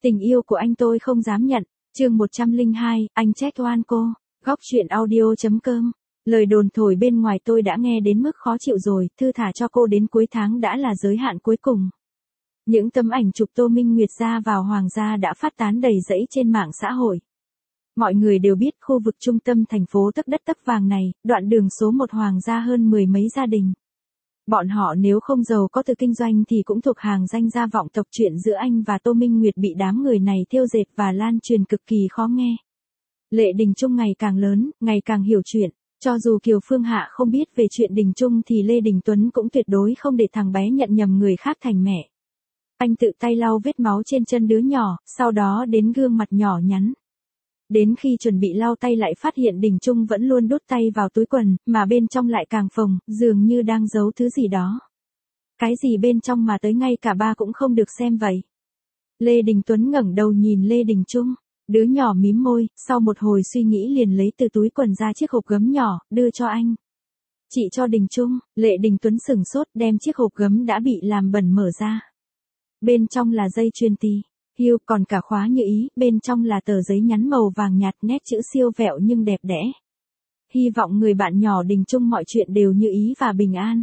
Tình yêu của anh tôi không dám nhận. Chương 102, anh trách oan cô. Góc truyện audio.com. Lời đồn thổi bên ngoài tôi đã nghe đến mức khó chịu rồi, thư thả cho cô đến cuối tháng đã là giới hạn cuối cùng. Những tấm ảnh chụp Tô Minh Nguyệt ra vào Hoàng gia đã phát tán đầy rẫy trên mạng xã hội. Mọi người đều biết khu vực trung tâm thành phố tấp đất tấp vàng này, đoạn đường số 1 Hoàng gia hơn 10 mấy gia đình. Bọn họ nếu không giàu có từ kinh doanh thì cũng thuộc hàng danh gia vọng tộc. Chuyện giữa anh và Tô Minh Nguyệt bị đám người này thêu dệt và lan truyền cực kỳ khó nghe. Lệ Đình Trung ngày càng lớn, ngày càng hiểu chuyện. Cho dù Kiều Phương Hạ không biết về chuyện Đình Trung thì Lê Đình Tuấn cũng tuyệt đối không để thằng bé nhận nhầm người khác thành mẹ. Anh tự tay lau vết máu trên chân đứa nhỏ, sau đó đến gương mặt nhỏ nhắn. Đến khi chuẩn bị lau tay lại phát hiện Đình Trung vẫn luôn đút tay vào túi quần, mà bên trong lại càng phồng, dường như đang giấu thứ gì đó. Cái gì bên trong mà tới ngay cả ba cũng không được xem vậy. Lê Đình Tuấn ngẩng đầu nhìn Lê Đình Trung. Đứa nhỏ mím môi, sau một hồi suy nghĩ liền lấy từ túi quần ra chiếc hộp gấm nhỏ, đưa cho anh. Chị cho Đình Trung. Lệ Đình Tuấn sửng sốt đem chiếc hộp gấm đã bị làm bẩn mở ra. Bên trong là dây chuyền tì hưu, còn cả khóa như ý, bên trong là tờ giấy nhắn màu vàng nhạt, nét chữ siêu vẹo nhưng đẹp đẽ. Hy vọng người bạn nhỏ Đình Trung mọi chuyện đều như ý và bình an.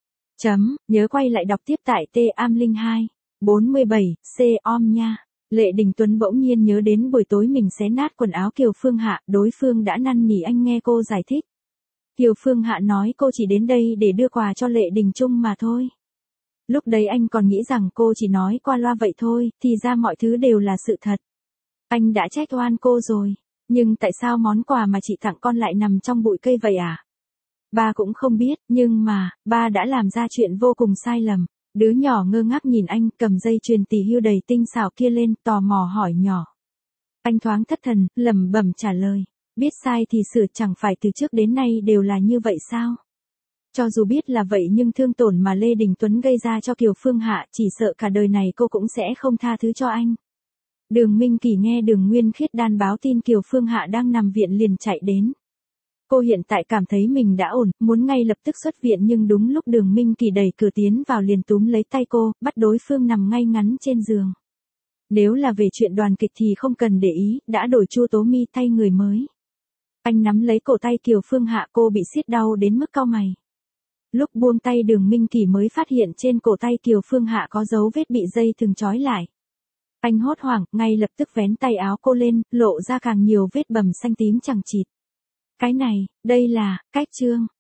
Nhớ quay lại đọc tiếp tại T-am02, 47, C-om nha. Lệ Đình Tuấn bỗng nhiên nhớ đến buổi tối mình xé nát quần áo Kiều Phương Hạ, đối phương đã năn nỉ anh nghe cô giải thích. Kiều Phương Hạ nói cô chỉ đến đây để đưa quà cho Lệ Đình Trung mà thôi. Lúc đấy anh còn nghĩ rằng cô chỉ nói qua loa vậy thôi, thì ra mọi thứ đều là sự thật. Anh đã trách oan cô rồi, nhưng tại sao món quà mà chị tặng con lại nằm trong bụi cây vậy à? Ba cũng không biết, nhưng mà, ba đã làm ra chuyện vô cùng sai lầm. Đứa nhỏ ngơ ngác nhìn anh, cầm dây chuyền tì hưu đầy tinh xảo kia lên, tò mò hỏi nhỏ. Anh thoáng thất thần, lẩm bẩm trả lời. Biết sai thì sửa, chẳng phải từ trước đến nay đều là như vậy sao? Cho dù biết là vậy nhưng thương tổn mà Lê Đình Tuấn gây ra cho Kiều Phương Hạ chỉ sợ cả đời này cô cũng sẽ không tha thứ cho anh. Đường Minh Kỳ nghe Đường Nguyên Khiết đan báo tin Kiều Phương Hạ đang nằm viện liền chạy đến. Cô hiện tại cảm thấy mình đã ổn, muốn ngay lập tức xuất viện nhưng đúng lúc Đường Minh Kỳ đẩy cửa tiến vào liền túm lấy tay cô, bắt đối phương nằm ngay ngắn trên giường. Nếu là về chuyện đoàn kịch thì không cần để ý, đã đổi Chu Tố Mi thay người mới. Anh nắm lấy cổ tay Kiều Phương Hạ, cô bị siết đau đến mức cau mày. Lúc buông tay Đường Minh Kỳ mới phát hiện trên cổ tay Kiều Phương Hạ có dấu vết bị dây thừng trói lại. Anh hốt hoảng, ngay lập tức vén tay áo cô lên, lộ ra càng nhiều vết bầm xanh tím chằng chịt. Cái này, đây là, cách trương.